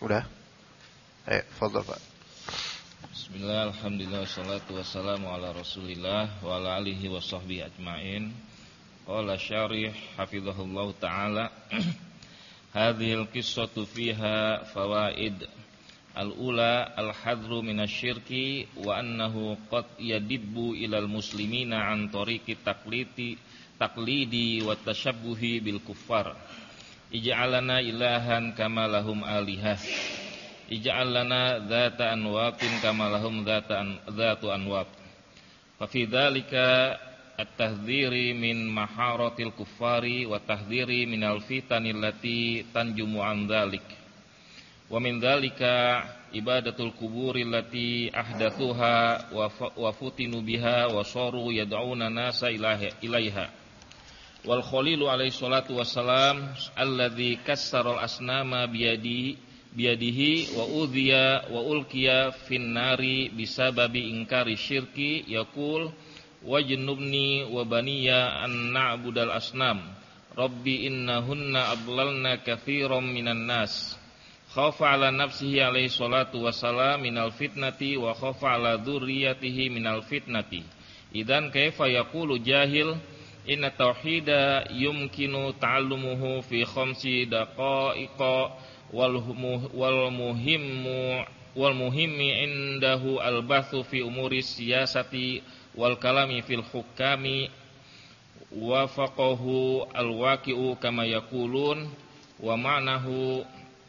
Udah? Fadhal Pak. Bismillah, alhamdulillah, wassalatu wassalamu ala rasulillah wa ala alihi wa sahbihi ajma'in. Qala syarih hafizahullah ta'ala hadhil qissatu fiha fawaid. Al-ula al-hadru minasyirki wa annahu qad yadibbu ilal muslimina an tariqi taqlidi wa tashabbuhi bil kuffar. Ij'alana ilahan kama lahum alihah. Ij'alana dzata anwaqin kama lahum dzatu anwaq. Fa fi dzalika at-tahdhiri min maharatil kuffari wa tahdhiri minal fitanil lati tanjumu an dzalik. Wa min dzalika ibadatul kuburi allati ahdathuha wa futinu biha wa saru yad'una nasa ilaiha. Wal khalilu alaihi salatu wassalam alladzi kassara al asnama biyadihi wa udhiya wa ulqiya fin nari bisababi inkari syirki yaqul wajnubni wa baniya an na'budal asnam rabbi innahunna adlalna katsiran minan nas. Khafa ala nafsihi alaihi salatu wassalam minal fitnati wa khafa ala dzurriyyatihi minal fitnati. Idan kaifa yaqulu jahil inna tauhida yumkinu ta'allumuhu fi khamsi daqa'iqa wal muhimmi indahu al-bathu fi umuri siyasati wal kalami fil hukami wa faqahu al-waqi'u kama yaqulun wa ma'nahu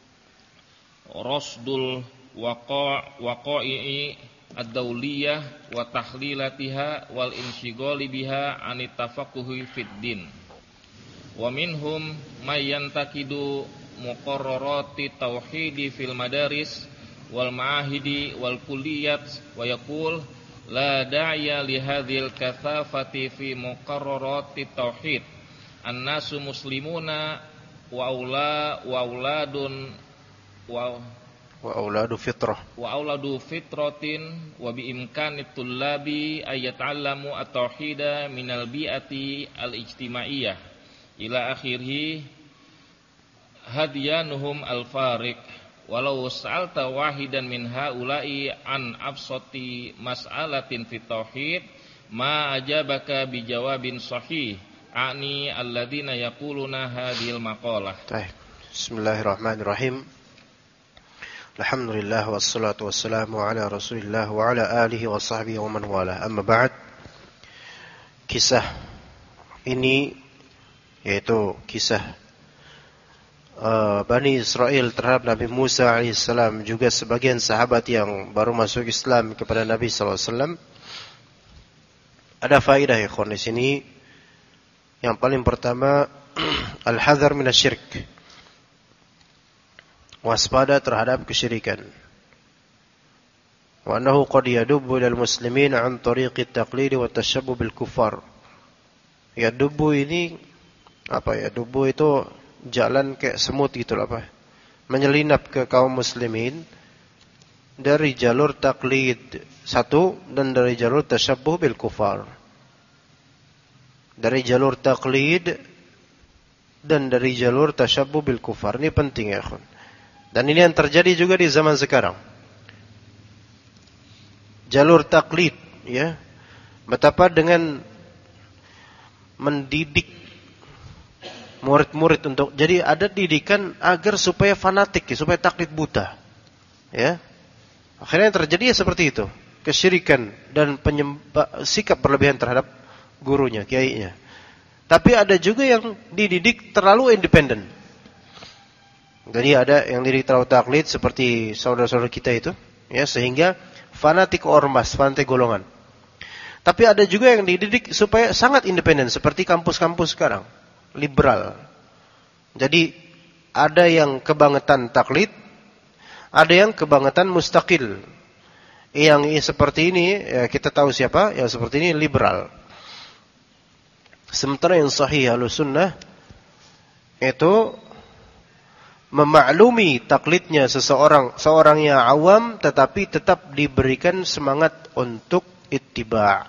rasdul waqa'i ad-dawliyah wa tahlilatiha wal insyighali biha anit tafaqquhi fid din. Wa minhum may yantaqidu muqarrarati tauhidi fil madaris wal ma'ahidi wal kulliyat wa yaqul la da'ya li hadhil kathafati fi muqarrarati tauhid. An-nasu muslimuna wa auladu fitratin wa bi imkanit tullabi ayata'allamu at-tauhida minal bi'ati al-ijtimaiyah ila akhirih hadyanuhum al-fariq walau sa'alta wahidan min haula'i an absati mas'alatin fit tauhid ma ajabaka bijawabin sahih ani alladzina yaquluna hadhil maqalah. Bismillahirrahmanirrahim. Alhamdulillah wassalatu wassalamu ala Rasulillah wa ala alihi wa sahbihi wa man wala. Amma ba'd. Kisah ini yaitu kisah Bani Israel terhadap Nabi Musa alaihissalam, juga sebagian sahabat yang baru masuk Islam kepada Nabi sallallahu alaihi wasallam. Ada faedah ikhwan di sini. Yang paling pertama al-hadzar minasy-syirk. Waspada terhadap kesyirikan. Wa annahu qad yadubbu lil muslimin an tariqi at-taqlid wa at-tashabbuh bil kuffar. Yadubbu ini apa ya? Dubu itu jalan kayak semut gitu lah apa? Menyelinap ke kaum muslimin dari jalur taklid satu dan dari jalur tashabbuh bil kuffar. Dari jalur taklid dan dari jalur tashabbuh bil kuffar. Ini penting ya, ikhwan. Dan ini yang terjadi juga di zaman sekarang. Jalur taklid, ya. Betapa dengan mendidik murid-murid untuk jadi ada didikan agar supaya fanatik, supaya taklid buta. Ya. Akhirnya yang terjadi ya seperti itu. Kesyirikan dan sikap berlebihan terhadap gurunya, kiainya. Tapi ada juga yang dididik terlalu independen. Jadi ada yang dididik terlalu taklid seperti saudara-saudara kita itu, ya, sehingga fanatik ormas, fanatik golongan. Tapi ada juga yang dididik supaya sangat independen seperti kampus-kampus sekarang, liberal. Jadi ada yang kebangetan taklid, ada yang kebangetan mustaqil. Yang seperti ini ya kita tahu siapa, yang seperti ini liberal. Sementara yang sahih Ahlussunnah itu memaklumi taklidnya seorang yang awam, tetapi tetap diberikan semangat untuk ittiba'.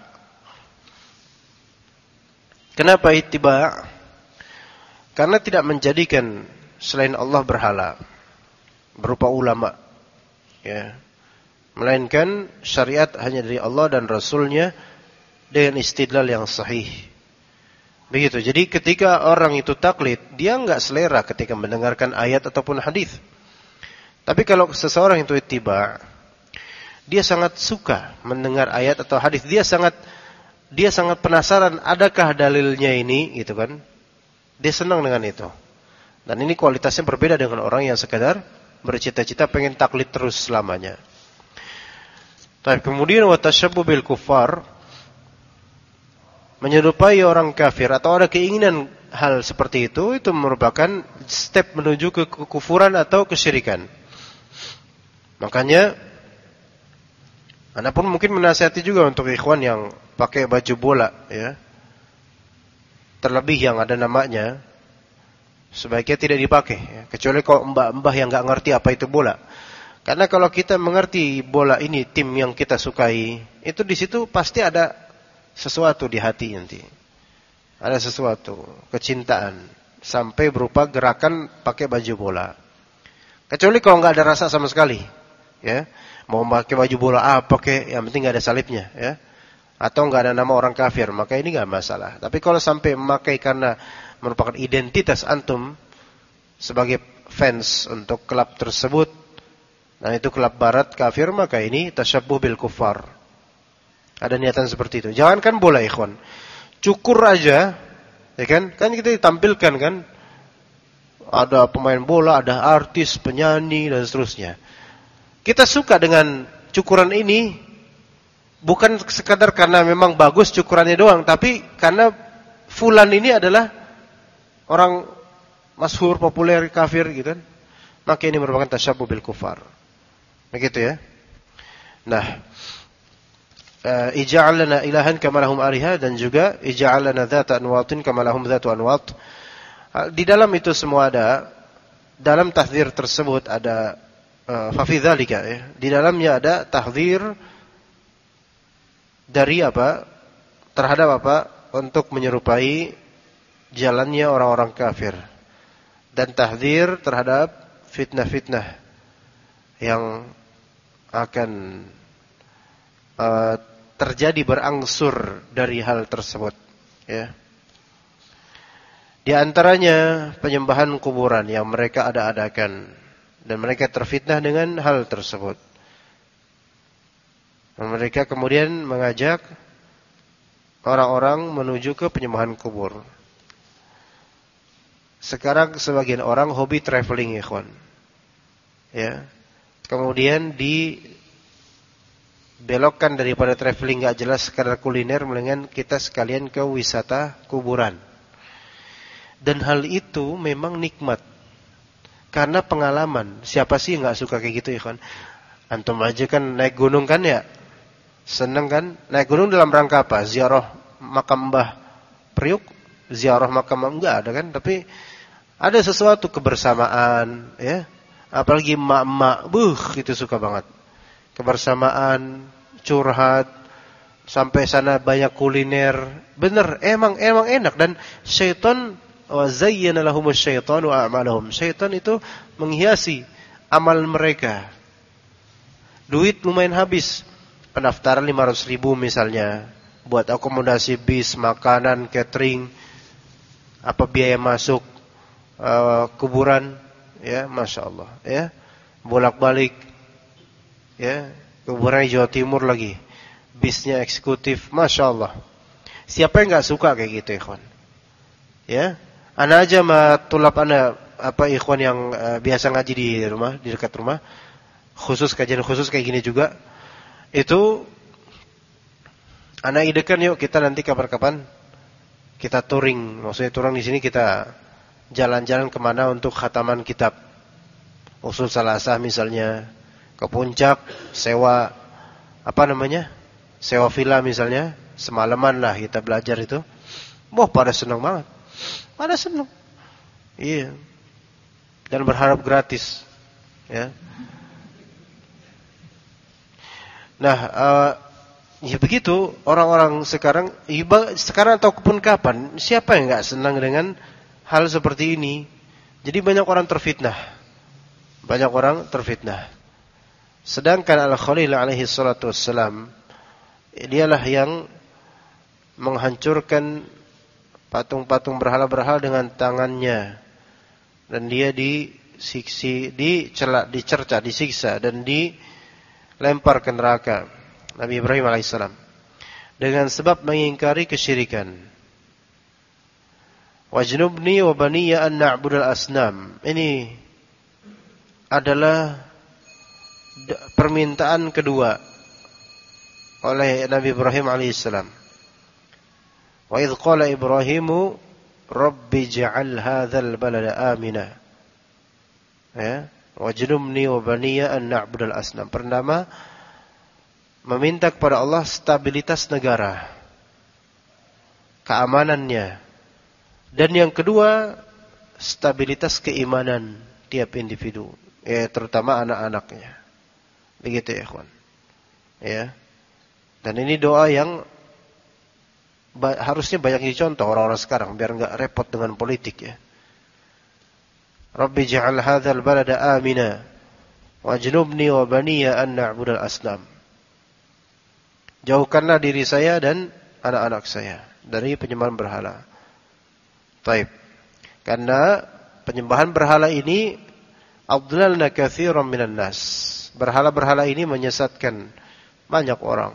Kenapa ittiba'? Karena tidak menjadikan selain Allah berhala. berupa ulama, ya. Melainkan syariat hanya dari Allah dan Rasulnya dengan istidlal yang sahih. Begitu. Jadi ketika orang itu taklid, dia enggak selera ketika mendengarkan ayat ataupun hadis. Tapi kalau seseorang itu ittiba, dia sangat suka mendengar ayat atau hadis. Dia sangat penasaran, adakah dalilnya ini, gitu kan? Dia senang dengan itu. Dan ini kualitasnya berbeda dengan orang yang sekadar bercita-cita pengen taklid terus selamanya. Tapi kemudian wa tasyabbu bil kuffar, menyerupai orang kafir atau ada keinginan hal seperti itu merupakan step menuju ke kekufuran atau kesyirikan. Makanya Anda pun mungkin menasihati juga untuk ikhwan yang pakai baju bola, ya. Terlebih yang ada namanya, sebaiknya tidak dipakai, ya. Kecuali kalau mbah-mbah yang enggak ngerti apa itu bola. Karena kalau kita mengerti bola ini tim yang kita sukai, itu di situ pasti ada sesuatu di hati nanti. Ada sesuatu, kecintaan, sampai berupa gerakan pakai baju bola. Kecuali kalau enggak ada rasa sama sekali, ya. Mau pakai baju bola apa kek, yang penting enggak ada salibnya, ya. Atau enggak ada nama orang kafir, maka ini enggak masalah. Tapi kalau sampai memakai karena merupakan identitas antum sebagai fans untuk klub tersebut, dan itu klub barat kafir, maka ini tasyabbuh bil kuffar. Ada niatan seperti itu. Jangankan bola, ikhwan. Cukur aja, ya kan? Kan kita ditampilkan kan, ada pemain bola, ada artis, penyanyi dan seterusnya. Kita suka dengan cukuran ini bukan sekadar karena memang bagus cukurannya doang, tapi karena fulan ini adalah orang masyhur, populer, kafir gitu kan. Maka ini merupakan tasyabbuh bil kufar. Begitu ya. Nah, ij'al lana ilahan kama lahum aliha, dan juga ij'al lana dzata anwatin kama lahum dzatu anwat. Di dalam itu semua ada, dalam tahdzir tersebut ada fa fi dzalika, ya. Di dalamnya ada tahdzir dari apa? Terhadap apa? Untuk menyerupai jalannya orang-orang kafir, dan tahdzir terhadap fitnah-fitnah yang akan terjadi berangsur dari hal tersebut, ya. Di antaranya penyembahan kuburan yang mereka ada-adakan, dan mereka terfitnah dengan hal tersebut. Dan mereka kemudian mengajak orang-orang menuju ke penyembahan kubur. Sekarang sebagian orang hobi traveling, ikhwan, ya. Kemudian belokkan daripada traveling gak jelas sekadar kuliner, melainkan kita sekalian ke wisata kuburan. Dan hal itu memang nikmat karena pengalaman. Siapa sih yang gak suka kayak gitu, ya kan? Antum aja kan naik gunung kan, ya, seneng kan? Naik gunung dalam rangka apa? Ziarah makam Mbah Priuk, ziarah makam enggak ada kan? Tapi ada sesuatu kebersamaan, ya. Apalagi emak-emak, itu suka banget. Kebersamaan, curhat, sampai sana banyak kuliner. Bener, emang enak. Dan syaitan, wa zayyana lahumus syaitanu a'malahum. Syaitan itu menghiasi amal mereka. Duit lumayan habis. Pendaftaran 500.000 misalnya, buat akomodasi bis, makanan, catering, apa biaya masuk kuburan, ya, Masya Allah, ya, bolak-balik, ya, kuburan Jawa Timur lagi, bisnya eksekutif, Masya Allah. Siapa yang gak suka kayak gitu, ikhwan? Ya, ana aja matulab ana, apa, ikhwan yang biasa ngaji di rumah, di dekat rumah, khusus kajian khusus kayak gini juga, itu ana idekan, yuk kita nanti kapan-kapan kita touring, maksudnya touring di sini, kita jalan-jalan kemana untuk khataman kitab Usul Salasah misalnya, ke puncak, sewa apa namanya, sewa villa misalnya, semalaman lah kita belajar itu. Wah, pada senang banget, pada senang, iya, dan berharap gratis, ya. Nah, ya begitu orang-orang sekarang ataupun kapan, siapa yang nggak senang dengan hal seperti ini? Jadi banyak orang terfitnah, Banyak orang terfitnah. Sedangkan Al-Khalil alaihi salatu wassalam, dialah yang menghancurkan patung-patung berhala-berhala dengan tangannya. Dan dia dicerca, disiksa dan dilempar ke neraka. Nabi Ibrahim alaihissalam dengan sebab mengingkari kesyirikan. Wajnubni wa baniya an na'budal asnam. Ini adalah permintaan kedua oleh Nabi Ibrahim alaihissalam. Wa idh qala Ibrahimu Rabbi ja'al hadzal balada amina. Ya, wajnubni wa baniya an na'budal asnam. Pertama, meminta kepada Allah stabilitas negara, keamanannya. Dan yang kedua, stabilitas keimanan tiap individu, ya, terutama anak-anaknya. Begitu ya, ikhwan. Ya. Dan ini doa yang harusnya banyak dicontoh orang-orang sekarang biar enggak repot dengan politik, ya. Rabbi ja'al hadzal balada amina wajnubni wa baniya an na'budal asnam. Jauhkanlah diri saya dan anak-anak saya dari penyembahan berhala. Taib. Karena penyembahan berhala ini adlalna katsiran minan nas. Berhala-berhala ini menyesatkan banyak orang.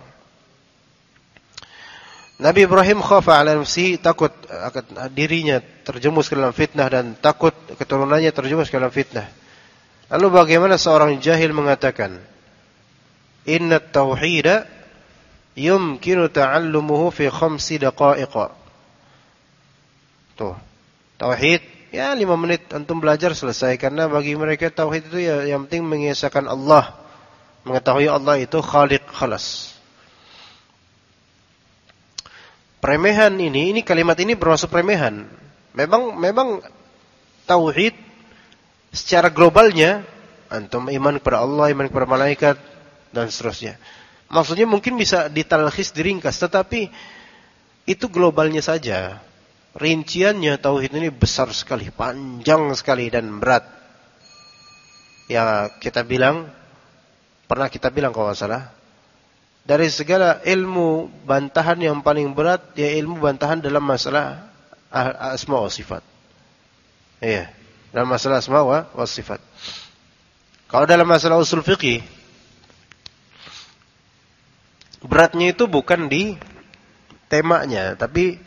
Nabi Ibrahim khafa ala nafsihi, takut akan dirinya terjerumus ke dalam fitnah dan takut keturunannya terjerumus ke dalam fitnah. Lalu bagaimana seorang jahil mengatakan, "Inna at-tauhida yumkinu ta'allumuhu fi 5 daqa'iq." Tuh, tauhid ya 5 menit antum belajar selesai, karena bagi mereka tauhid itu ya yang penting mengesahkan Allah, mengetahui Allah itu khaliq khalas. Peremehan ini kalimat ini bermaksud peremehan. Memang tauhid secara globalnya antum iman kepada Allah, iman kepada malaikat dan seterusnya. Maksudnya mungkin bisa ditalkhis, diringkas, tetapi itu globalnya saja. Rinciannya tauhid ini besar sekali, panjang sekali dan berat. Ya pernah kita bilang kalau enggak salah, dari segala ilmu bantahan yang paling berat ya ilmu bantahan dalam masalah asma wa sifat. Iya, dalam masalah asma wa sifat. Kalau dalam masalah usul fiqih, beratnya itu bukan di temanya, tapi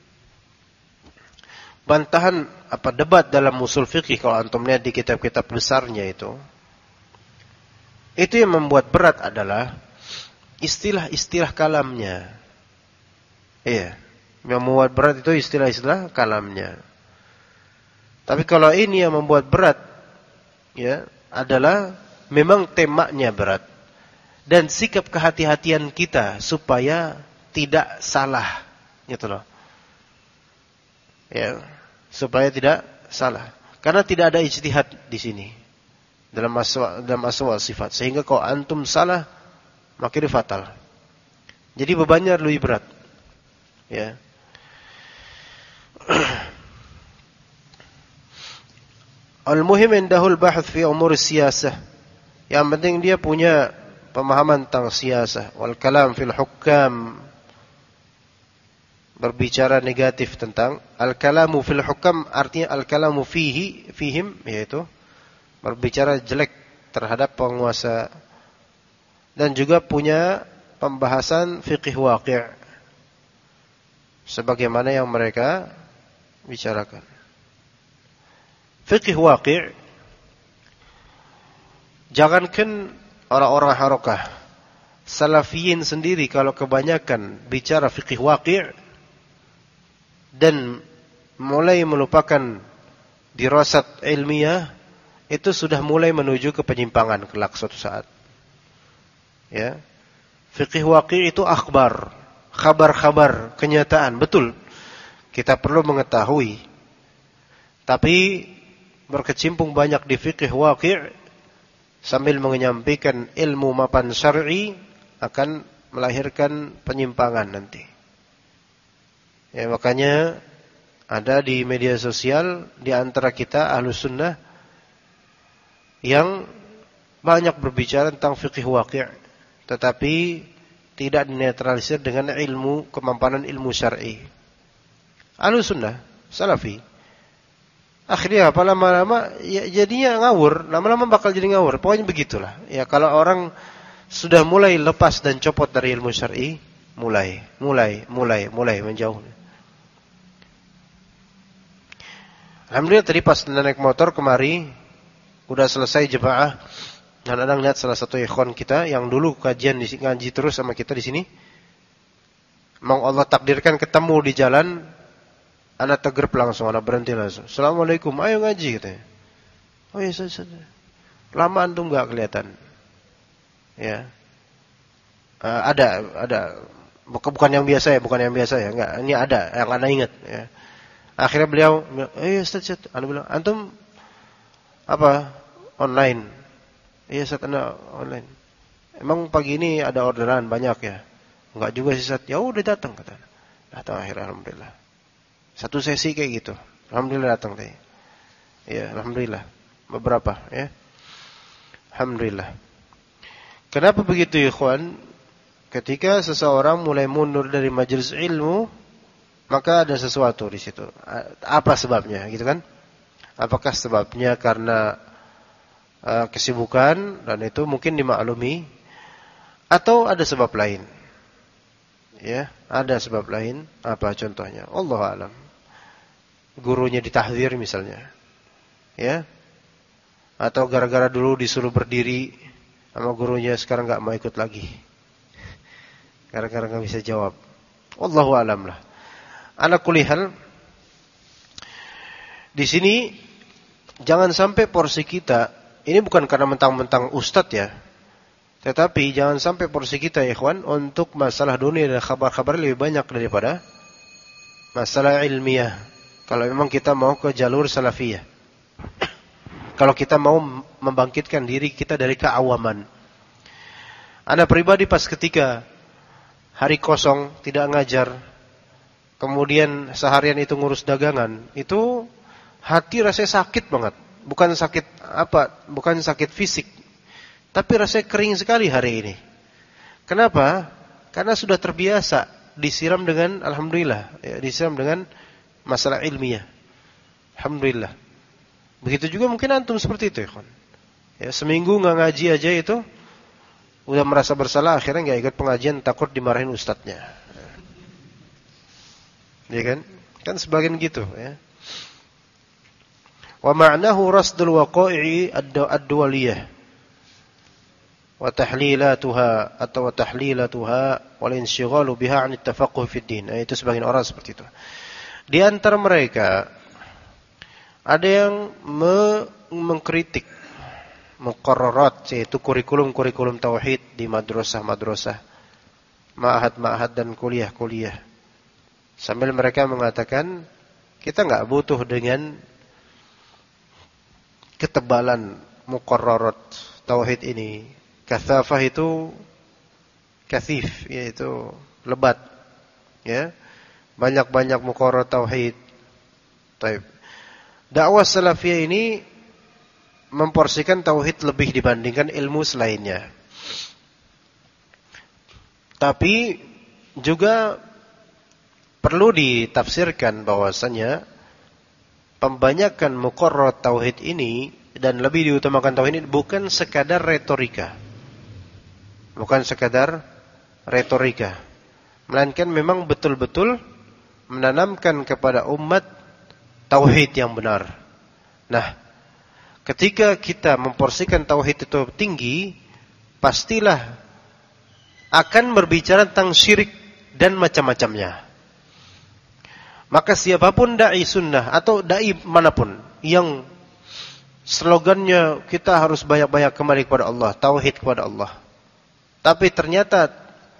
bantahan debat dalam usul fiqih. Kalau antum lihat di kitab-kitab besarnya itu yang membuat berat adalah istilah-istilah kalamnya. Iya, yang membuat berat itu istilah-istilah kalamnya. Tapi kalau ini yang membuat berat, ya, adalah memang temanya berat dan sikap kehati-hatian kita supaya tidak salah, gitu loh. Ya, supaya tidak salah. Karena tidak ada ijtihad di sini dalam asma sifat, sehingga kalau antum salah maka itu fatal. Jadi bebannya lebih berat. Ya. Al-muhim indahul bahth fi umur siyasah. Yang penting dia punya pemahaman tentang siyasah. Wal kalam fil hukam. Berbicara negatif tentang al-kalamu fil hukam, artinya al-kalamu fihim, yaitu berbicara jelek terhadap penguasa. Dan juga punya pembahasan fiqih waqi' sebagaimana yang mereka bicarakan. Fiqih waqi', jangankan orang-orang harokah, salafiyin sendiri kalau kebanyakan bicara fiqih waqi' dan mulai melupakan dirasat ilmiah, itu sudah mulai menuju ke penyimpangan kelak suatu saat. Ya, fiqih waqi' itu akhbar, kabar-kabar, kenyataan, betul. Kita perlu mengetahui. Tapi berkecimpung banyak di fiqih waqi' sambil menyampaikan ilmu mapan syar'i akan melahirkan penyimpangan nanti. Ya, makanya ada di media sosial di antara kita Ahlus Sunnah yang banyak berbicara tentang fikih waqi', tetapi tidak dinetralisir dengan ilmu, kemampanan ilmu syar'i. Ahlussunnah, salafi. Akhirnya apa, lama-lama ya jadinya ngawur, lama-lama bakal jadi ngawur. Pokoknya begitulah. Ya kalau orang sudah mulai lepas dan copot dari ilmu syar'i, mulai menjauh. Alhamdulillah tadi pas naik motor kemari, udah selesai jemaah, dan ada lihat salah satu ikhwan kita yang dulu kajian ngaji terus sama kita di sini. Mau Allah takdirkan ketemu di jalan, anak tegrep langsung, anak berhenti langsung. Assalamualaikum, ayo ngaji katanya. Oh iya, sudah. Lama antum enggak kelihatan. Ya. Ada. Bukan yang biasa ya, enggak. Ini ada yang Anda ingat ya. Akhirnya beliau, Ustaz, Anda bilang, antum apa? Online. Iya, Ustaz, Anda online. Emang pagi ini ada orderan banyak ya? Enggak juga sih, Ustaz. Ya udah datang kata. Datang akhirnya, alhamdulillah. Satu sesi kayak gitu. Alhamdulillah datang tadi. Ya, alhamdulillah. Beberapa ya. Alhamdulillah. Kenapa begitu, ikhwan? Ketika seseorang mulai mundur dari majelis ilmu, maka ada sesuatu di situ. Apa sebabnya, gitu kan? Apakah sebabnya karena kesibukan dan itu mungkin dimaklumi, atau ada sebab lain? Ya, ada sebab lain. Apa contohnya? Allahu a'lam. Gurunya ditahdzir misalnya. Ya. Atau gara-gara dulu disuruh berdiri sama gurunya, sekarang enggak mau ikut lagi. Gara-gara enggak bisa jawab. Allahu a'lam lah. Ala kulli hal, di sini jangan sampai porsi kita, ini bukan karena mentang-mentang ustadz ya, tetapi jangan sampai porsi kita ya ikhwan untuk masalah dunia dan kabar-kabar lebih banyak daripada masalah ilmiah. Kalau memang kita mau ke jalur salafiyah, kalau kita mau membangkitkan diri kita dari keawaman. Ana pribadi pas ketika hari kosong tidak ngajar, kemudian seharian itu ngurus dagangan, itu hati rasanya sakit banget. Bukan sakit fisik, tapi rasanya kering sekali hari ini. Kenapa? Karena sudah terbiasa disiram dengan, alhamdulillah, ya, disiram dengan masalah ilmiah. Alhamdulillah. Begitu juga mungkin antum seperti itu, ya. Ya, seminggu enggak ngaji aja itu udah merasa bersalah, akhirnya enggak ikut pengajian, takut dimarahin ustadznya. Ya kan? Kan sebagian gitu ya. Wa ma'nahu rasdul waqa'i ad-duwaliyah wa tahlilatuha atau tahlilatuha wal inshighalu biha 'an at-tafaqquh fi ad-din. Itu sebagian orang seperti itu. Di antara mereka ada yang mengkritik muqarrarat, yaitu kurikulum-kurikulum tauhid di madrasah-madrasah, ma'had-ma'had dan kuliah-kuliah. Sambil mereka mengatakan, kita enggak butuh dengan ketebalan muqarrarat tauhid ini. Kathafah itu kathif, yaitu lebat. Ya. Banyak-banyak muqarrarat tauhid. Baik. Dakwah salafiyah ini memporsikan tauhid lebih dibandingkan ilmu selainnya. Tapi juga perlu ditafsirkan bahwasanya pembanyakan muqarrar tauhid ini dan lebih diutamakan tauhid ini bukan sekadar retorika. Bukan sekadar retorika. Melainkan memang betul-betul menanamkan kepada umat tauhid yang benar. Nah, ketika kita memporsikan tauhid itu tinggi, pastilah akan berbicara tentang syirik dan macam-macamnya. Maka siapapun da'i sunnah atau da'i manapun yang slogannya kita harus banyak-banyak kembali kepada Allah, tauhid kepada Allah, tapi ternyata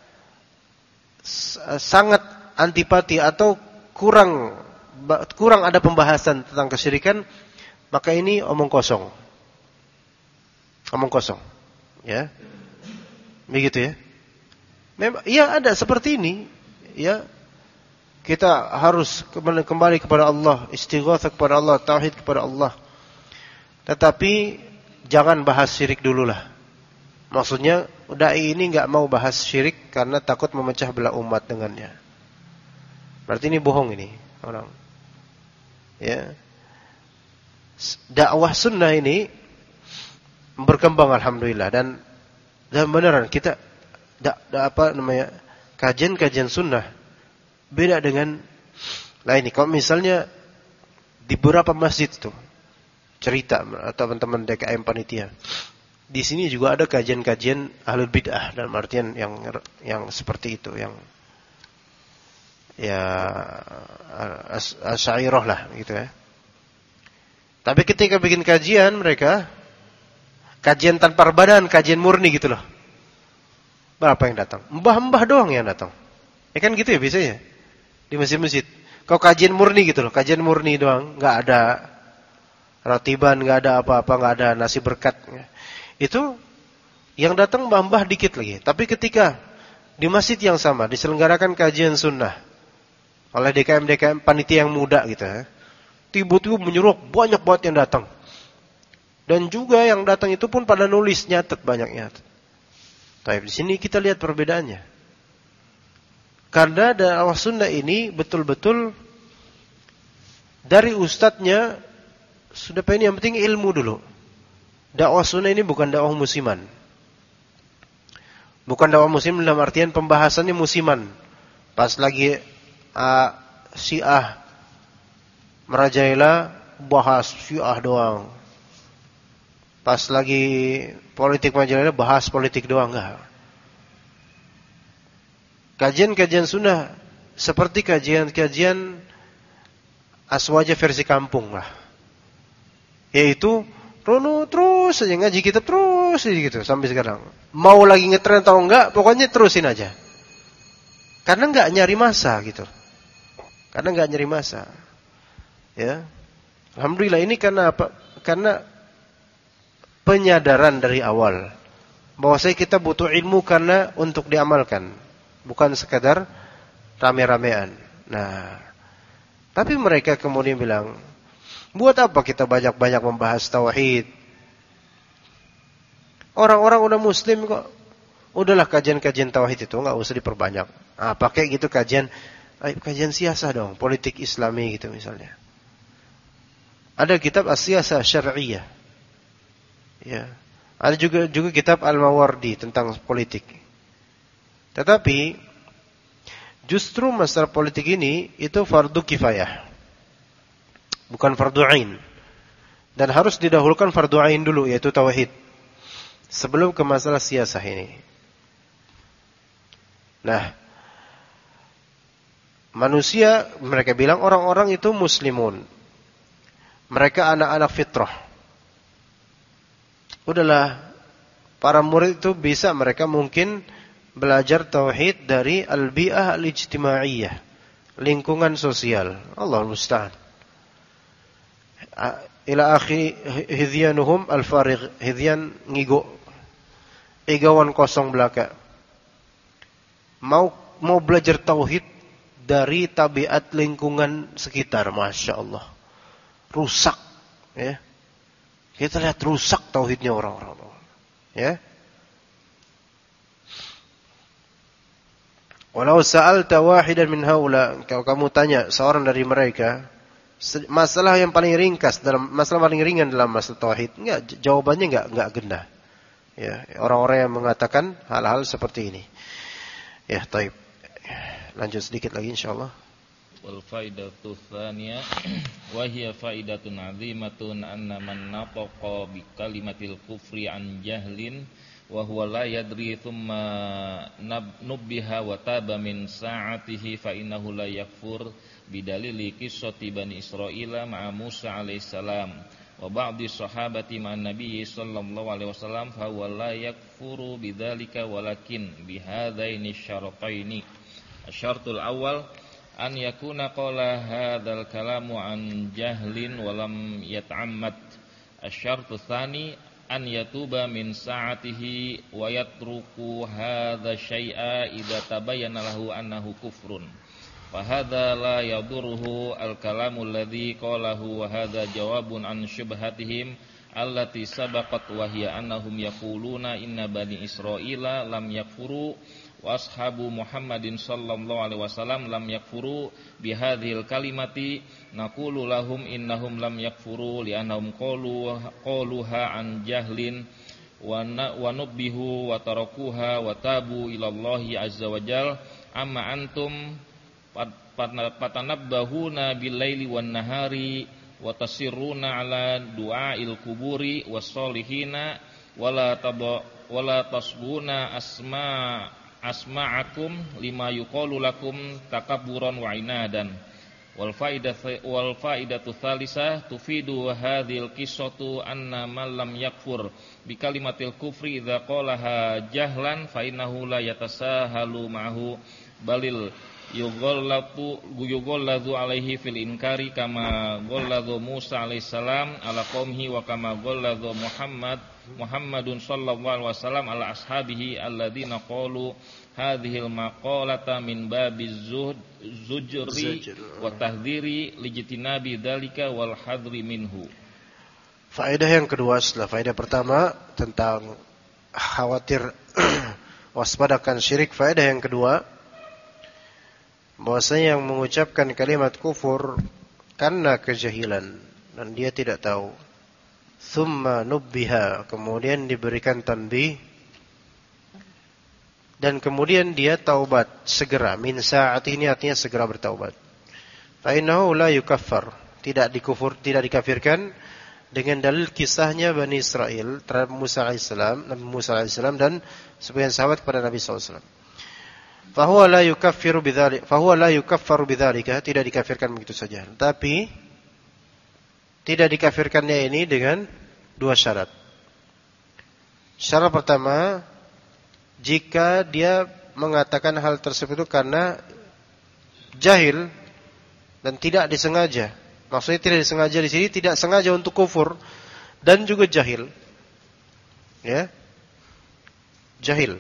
sangat antipati atau kurang ada pembahasan tentang kesyirikan, maka ini omong kosong. Omong kosong. Ya. Begitu ya. Memang ya ada seperti ini, ya. Kita harus kembali kepada Allah, istighatsah kepada Allah, tauhid kepada Allah. Tetapi jangan bahas syirik dulu lah. Maksudnya dai ini nggak mau bahas syirik karena takut memecah belah umat dengannya. Berarti ini bohong ini orang. Ya. Dakwah sunnah ini berkembang alhamdulillah dan beneran kita kajian sunnah beda dengan lain ini. Kalau misalnya di beberapa masjid tuh cerita atau teman-teman DKM panitia, di sini juga ada kajian-kajian ahlul bid'ah dalam artian yang seperti itu, yang ya Asy'ariyah lah gitu ya. Tapi ketika bikin kajian mereka kajian tanpa badan, kajian murni gitu loh. Berapa yang datang? Mbah-mbah doang yang datang. Ya kan gitu ya biasanya di masjid-masjid. Kalau kajian murni gitu loh, kajian murni doang, nggak ada ratiban, nggak ada apa-apa, nggak ada nasi berkat. Itu yang datang mbah-mbah dikit lagi. Tapi ketika di masjid yang sama diselenggarakan kajian sunnah oleh DKM panitia yang muda gitu ya, tiba-tiba menyuruh banyak banget yang datang. Dan juga yang datang itu pun pada nulis, nyatet banyaknya. Tapi di sini kita lihat perbedaannya. Karena dakwah sunnah ini betul-betul dari ustadznya sudah pengen yang penting ilmu dulu. Dakwah sunnah ini bukan dakwah musiman. Bukan dakwah musiman dalam artian pembahasannya musiman. Pas lagi Syiah merajalela bahas Syiah doang. Pas lagi politik merajalela bahas politik doang, enggak. Kajian-kajian sunnah seperti kajian-kajian Aswaja versi kampung lah. Yaitu terus saja ngaji kitab terus gitu sampai sekarang. Mau lagi ngetren atau enggak, pokoknya terusin aja. Karena enggak nyari masa gitu. Karena enggak nyari masa. Ya. Alhamdulillah ini karena apa? Karena penyadaran dari awal bahwasanya kita butuh ilmu karena untuk diamalkan, bukan sekadar rame-ramean. Nah, tapi mereka kemudian bilang, buat apa kita banyak-banyak membahas tauhid? Orang-orang udah muslim kok. Udahlah kajian-kajian tauhid itu enggak usah diperbanyak. Ah, pakai gitu kajian siasah dong, politik Islami gitu misalnya. Ada kitab As-Siyasah Syar'iyyah. Ya. Ada juga kitab Al-Mawardi tentang politik. Tetapi justru masalah politik ini itu fardu kifayah. Bukan fardu ain. Dan harus didahulukan fardu ain dulu yaitu tauhid. Sebelum ke masalah siasah ini. Nah, manusia mereka bilang orang-orang itu muslimun. Mereka anak-anak fitrah. Udahlah, para murid itu bisa mereka mungkin belajar tauhid dari al-bi'ah al-ijtimaiyah, lingkungan sosial. Allah musta'an. Ila akhi hidyanuhum al-farigh, hidyan ngigo, igawan kosong belaka. Mau belajar tauhid dari tabiat lingkungan sekitar, masya Allah. Rusak, ya. Kita lihat rusak tauhidnya orang-orang, ya. Walau sa'alta wahidan min haula, kalau kamu tanya seorang dari mereka masalah yang paling ringkas dalam masalah paling ringan dalam masalah tauhid, jawabannya enggak genah. Ya, orang-orang yang mengatakan hal-hal seperti ini. Ya, taib. Lanjut sedikit lagi insyaallah. Wal faidatu tsaniyah wa hiya faidatun 'azimatun anna man nataqa bi kalimatil kufri an jahlin wa huwa la yadri thumma nubbiha wa taba min sa'atihi fa innahu la yakfur bidalili qissati bani Israila ma'a Musa alaihi salam wa ba'di sahabati ma'an nabiy sallallahu alaihi wasallam fa huwa la yakfuru bidzalika walakin bihadzaini syartaini. Asy-syartul awal an yakuna qala hadzal kalamu an jahlin wa lam yata'ammad. Asy-syartu tsani an yatuba min sa'atihi wa yatruku hadza syai'a idza tabayyana lahu annahu kufrun. Fa hadza la yadurruhu al-kalamu alladhi qalahu wa hadza jawabun an syubhatihim allati sabaqat wa hiya annahum yaquluna inna bani Israila lam yakfuru wa ashabu Muhammadin sallallahu alaihi wasallam lam yakfuru bihadhil kalimati naqulu lahum innahum lam yakfuru li'annahum qaluha an jahlin wa nubbihu wa tarakuha wa tabu ilallahi azza wa jal amma antum patanabbahuna bil laili wan nahari wa tasirruna ala du'ail kuburi was solihina wala tasbuna asma'akum lima yuqalu lakum takabburan wa inadan wal faidatu tsalisah tufidu hadhil qissatu anna man lam yakfur bi kalimatil kufri idza qalaha jahlan fa innahu la yatasahalu ma'hu balil yughalladhu alaihi fil inkari kama ghalladhu Musa alaihissalam ala qaumhi wa kama ghalladhu Muhammadun sallallahu alaihi wasallam ala ashabihi alladzina qalu hadhil maqalata min babiz zujri wa tahdhiri lijtinabi dzalika wal hadri minhu. Faedah yang kedua setelah faedah pertama tentang khawatir waspadakan syirik, faedah yang kedua bahwasanya yang mengucapkan kalimat kufur karena kejahilan dan dia tidak tahu, thumma nubbiha, kemudian diberikan tanbih dan kemudian dia taubat segera, min saat ini artinya segera bertaubat, fa innahu la yukaffar, tidak dikafirkan dengan dalil kisahnya Bani Israel terhadap Nabi Musa alaihissalam dan sebagian sahabat kepada Nabi SAW. Fahuwa la yukaffaru bidzalika, tidak dikafirkan begitu saja. Tapi tidak dikafirkannya ini dengan dua syarat. Syarat pertama, jika dia mengatakan hal tersebut itu karena jahil dan tidak disengaja. Maksudnya tidak disengaja di sini, tidak sengaja untuk kufur dan juga jahil. Ya. Jahil.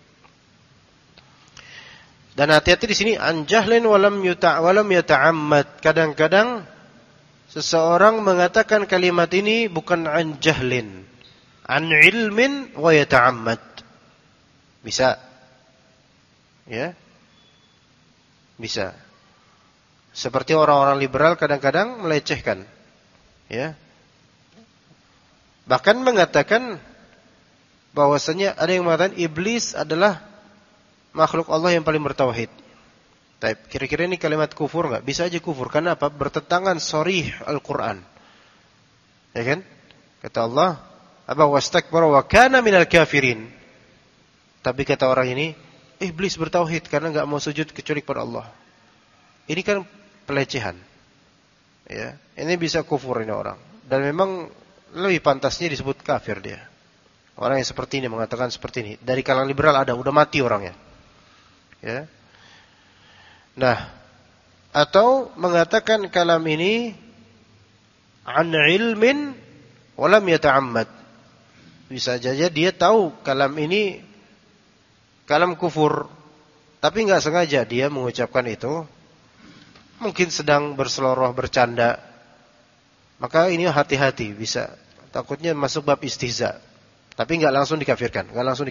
Dan hati-hati di sini an jahlin walam yata'ammad. Kadang-kadang seseorang mengatakan kalimat ini bukan an jahlin, an ilmin wa yata'ammad. Bisa. Ya. Bisa. Seperti orang-orang liberal kadang-kadang melecehkan. Ya. Bahkan mengatakan bahwasanya ada yang mengatakan iblis adalah makhluk Allah yang paling bertauhid. Kira-kira ini kalimat kufur enggak? Bisa aja kufur. Karena apa? Bertentangan sharih Al-Qur'an. Ya kan? Kata Allah, "Aba wastakbara wa kana minal kafirin." Tapi kata orang ini, iblis bertauhid karena enggak mau sujud kecuali kepada Allah. Ini kan pelecehan. Ya, ini bisa kufur ini orang. Dan memang lebih pantasnya disebut kafir dia. Orang yang seperti ini mengatakan seperti ini. Dari kalangan liberal ada, udah mati orangnya. Ya. Nah, atau mengatakan kalam ini an ilmin walam yata'ammad. Bisa saja dia tahu kalam ini kalam kufur, tapi enggak sengaja dia mengucapkan itu. Mungkin sedang berseloroh, bercanda. Maka ini hati-hati, bisa takutnya masuk bab istihza. Tapi enggak langsung dikafirkan,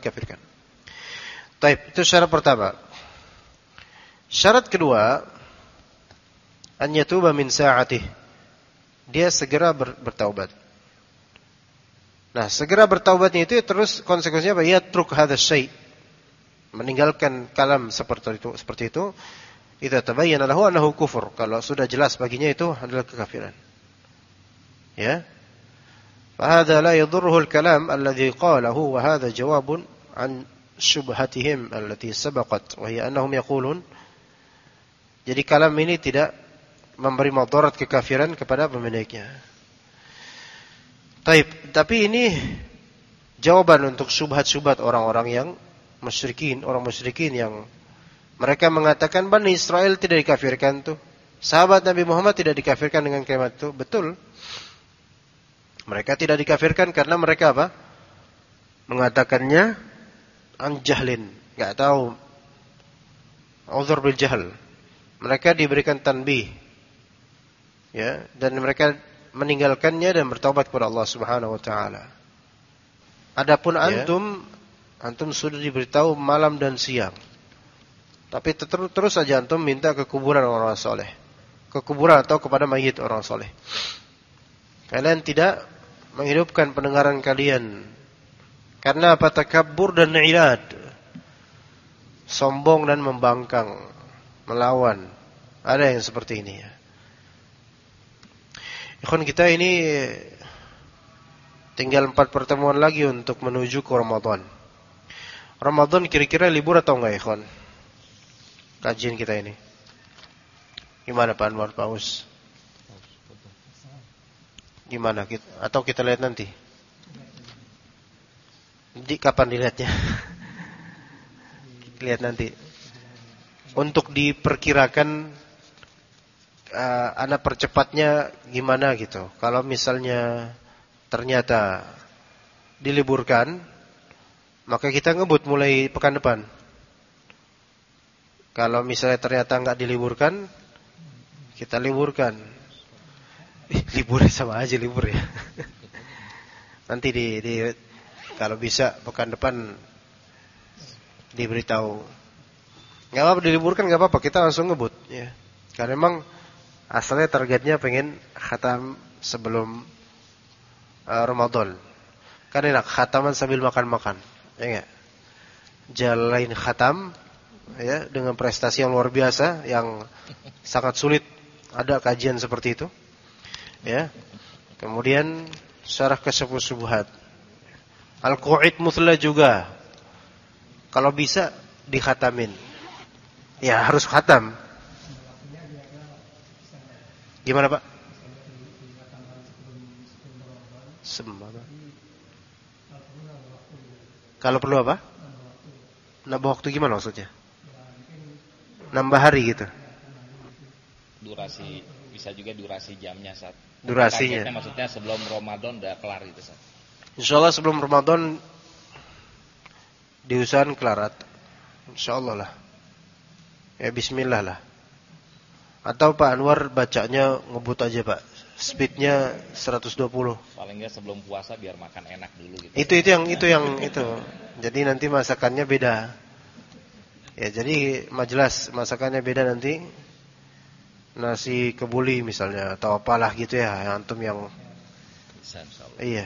Taib, itu syarat pertama. Syarat kedua, an yatuba min sa'atih. Dia segera bertaubat. Nah, segera bertaubatnya itu terus konsekuensinya apa? Yatruk hadzal syai'. Meninggalkan kalam seperti itu. Idza tabayyana lahu annahu kufur. Kalau sudah jelas baginya itu adalah kekafiran. Ya. Fa hadza la yadurruhu al-kalam alladhi qalahu wa hadha jawabun an syubhatihim allati sabaqat wa hiya annahum yaqulun. Jadi kalam ini tidak memberi madarat kekafiran kepada pemiliknya. Tapi ini jawaban untuk syubhat-syubhat orang-orang yang musyrikin, orang musyrikin yang mereka mengatakan Bani Israel tidak dikafirkan tuh. Sahabat Nabi Muhammad tidak dikafirkan dengan kalimat itu. Betul. Mereka tidak dikafirkan karena mereka apa? Mengatakannya an jahlin, enggak tahu. Uzur bil jahl. Mereka diberikan tanbih. Ya, dan mereka meninggalkannya dan bertaubat kepada Allah Subhanahu wa taala. Adapun antum sudah diberitahu malam dan siang. Tapi terus saja antum minta ke kuburan orang soleh. Ke kuburan atau kepada mayit orang soleh. Kalian tidak menghidupkan pendengaran kalian. Karena apa? Takabbur dan inad. Sombong dan membangkang. Melawan. Ada yang seperti ini ya. Ikhwan kita ini tinggal 4 pertemuan lagi untuk menuju ke Ramadan. Ramadan kira-kira libur atau enggak ikhwan? Kajian kita ini. Gimana Pak Anwar, Pak Us? Gimana? Atau kita lihat nanti? Kapan dilihatnya? Lihat nanti. Untuk diperkirakan anak percepatnya gimana gitu. Kalau misalnya ternyata diliburkan, maka kita ngebut mulai pekan depan. Kalau misalnya ternyata nggak diliburkan, kita liburkan. Libur sama aja libur ya. Nanti kalau bisa pekan depan diberitahu. Nggak apa-apa diliburkan, nggak apa-apa, kita langsung ngebut ya. Karena memang asalnya targetnya pengen khatam sebelum Ramadan. Kan enak khataman sambil makan-makan, ya enggak? Jalanin khatam ya dengan prestasi yang luar biasa, yang sangat sulit ada kajian seperti itu. Ya. Kemudian syarah Kasyafus Syubhat. Al-Qawaid Muthla juga. Kalau bisa dikhatamin. Ya, harus khatam. Gimana Pak? Kalau perlu apa? Nambah waktu gimana maksudnya? Nambah hari gitu. Durasi, bisa juga durasi jamnya saat. Durasinya. Maksudnya sebelum Ramadan udah kelar gitu saat. Insyaallah sebelum Ramadan diusahakan kelarat. Insyaallah lah. Ya bismillah lah. Atau Pak Anwar bacanya ngebut aja Pak. Speednya 120. Paling enggak sebelum puasa biar makan enak dulu gitu. Itu yang. Jadi nanti masakannya beda. Ya jadi majelas masakannya beda nanti. Nasi kebuli misalnya atau apalah gitu ya, antum yang iya.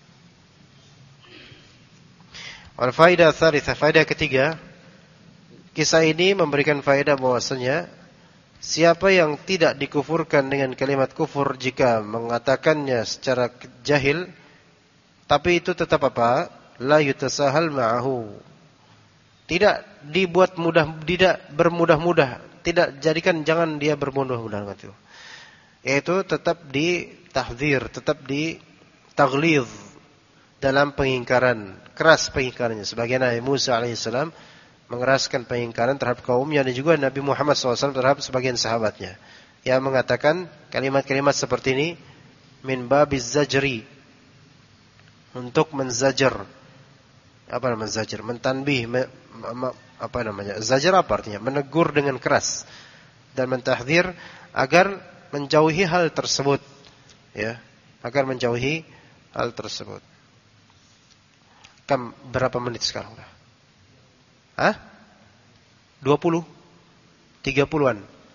Wal faidah tsalitsa, faedah ketiga. Kisah ini memberikan faedah bahwasanya siapa yang tidak dikufurkan dengan kalimat kufur jika mengatakannya secara jahil, tapi itu tetap apa? La yutasahal ma'ahu. Tidak dibuat mudah, tidak bermudah-mudah, tidak jadikan jangan dia bermudah-mudah gitu. Yaitu tetap ditahdzir, tetap ditaghlidz dalam pengingkaran, keras pengingkarannya. Sebagaimana Nabi Musa alaihissalam mengeraskan pengingkaran terhadap kaumnya dan juga Nabi Muhammad SAW terhadap sebagian sahabatnya yang mengatakan kalimat-kalimat seperti ini min babiz zajri, untuk menzajar. Apa namanya zajar? Mentanbih, apa namanya? Zajar apa artinya? Menegur dengan keras dan mentahdzir agar menjauhi hal tersebut, ya, agar menjauhi hal tersebut. Berapa menit sekarang udah? 20? 30-an.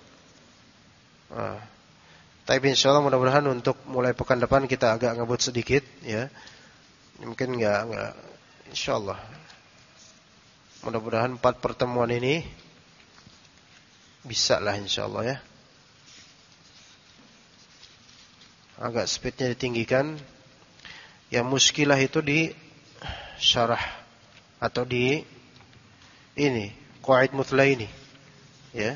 Tapi insyaallah mudah-mudahan untuk mulai pekan depan kita agak ngebut sedikit ya. Mungkin enggak insyaallah. Mudah-mudahan 4 pertemuan ini bisa lah insyaallah ya. Agak speednya ditinggikan. Yang muskilah itu di syarah atau di ini qawaid muthla ini ya.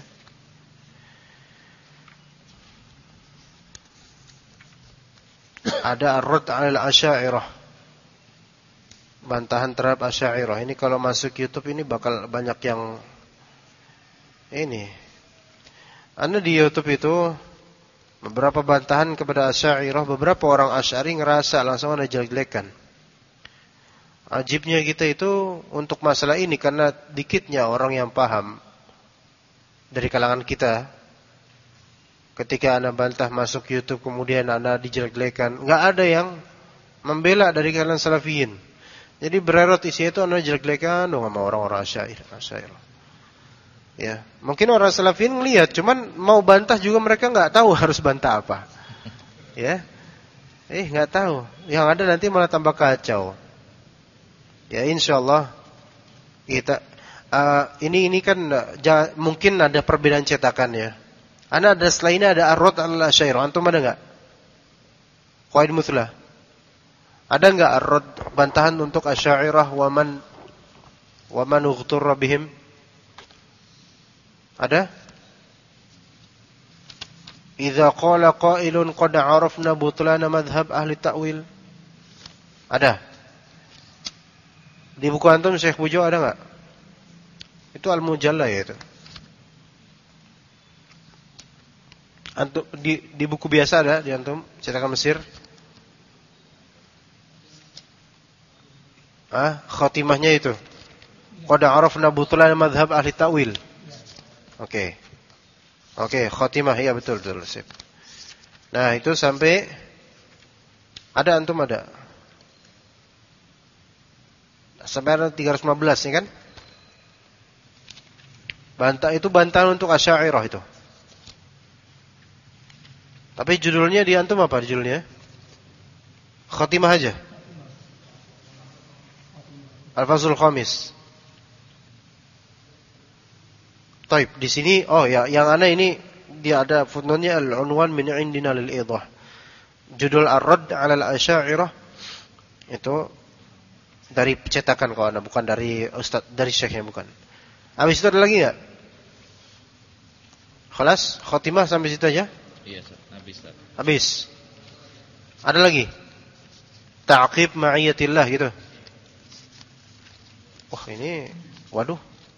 Ada ar-radd 'ala al-asy'ariyah, bantahan terhadap asy'ariyah. Ini kalau masuk YouTube ini bakal banyak yang ini. Anda di YouTube itu beberapa bantahan kepada asy'ariyah, beberapa orang Asy'ari ngerasa langsung ada jelek-jelekan. Ajibnya kita itu untuk masalah ini karena dikitnya orang yang paham dari kalangan kita. ketika Anda bantah masuk YouTube kemudian Anda dijelek-jelekan. Enggak ada yang membela dari kalangan salafiyin. Jadi bererot isinya itu Anda jelek-jelekan dong sama orang-orang Asy'ariyah. Ya, mungkin orang salafiyin ngelihat, cuman mau bantah juga mereka enggak tahu harus bantah apa. Ya. Enggak tahu. Yang ada nanti malah tambah kacau. Ya, insyaallah kita ini kan mungkin ada perbedaan cetakan ya. Ana ada setelah ini ada Ar-Radd 'ala Asy'ariyah. Antum ada enggak? Qawaid Muthlah. Ada enggak Ar-Radd bantahan untuk Asy'ariyah wa man ughturra bihim? Ada? Idza qala qailun qad 'arafna butlana madhhab ahli ta'wil. Ada? Di buku antum Syekh Bujo ada enggak? Itu Al-Mujalla ya itu. Antum di buku biasa ada di antum cetakan Mesir? Khatimahnya itu. Qad arafna butlan madhhab ahli ta'wil. Oke, khatimah ya betul. Sip. Nah, itu sampai ada antum ada. Sampai ada 315 ya kan? Bantahan untuk Asy'ariyah itu. Tapi judulnya di antum apa judulnya? Khatimah aja. Al-Faslul Khamis. Taib, di sini yang ana ini dia ada footnote-nya al-unwan min indina lil idah. Judul Ar-Radd 'ala al-Asy'ariyah itu dari cetakan kalau ana, bukan dari ustaz, dari syekhnya bukan. Habis itu ada lagi enggak? Khalas, khatimah sampai situ aja? Iya, habis. Habis. Ada lagi? Ta'qib ma'iyatillah gitu. Wah, ini waduh.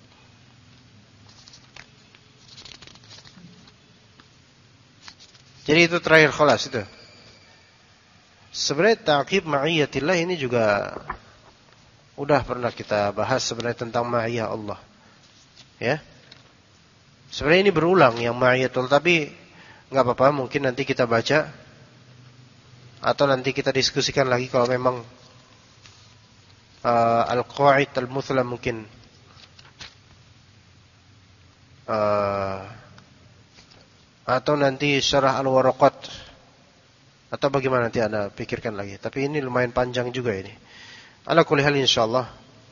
Jadi itu terakhir khalas itu. Sebenarnya ta'qib ma'iyatillah ini juga udah pernah kita bahas sebenarnya tentang ma'iyah Allah. Ya. Sebenarnya ini berulang yang ma'iyatul, tapi enggak apa-apa, mungkin nanti kita baca atau nanti kita diskusikan lagi kalau memang al-qawaid al-muthla mungkin atau nanti syarah al-waraqat atau bagaimana nanti Anda pikirkan lagi. Tapi ini lumayan panjang juga ini. Ala kulli hal insyaallah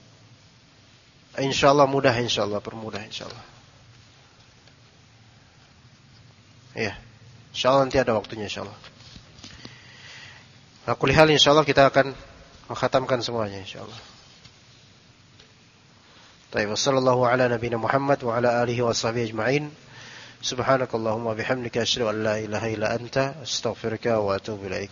mudah insyaallah, permudah insyaallah. Ya. Insyaallah nanti ada waktunya insyaallah. Ala kulli hal insyaallah kita akan mengkhatamkan semuanya insyaallah. Baik, wassallallahu ala nabiyina Muhammad wa ala alihi washabbihi ajma'in. Subhanakallahumma bihamdika asyhadu an la ilaha illa anta astaghfiruka wa atubu ilaik.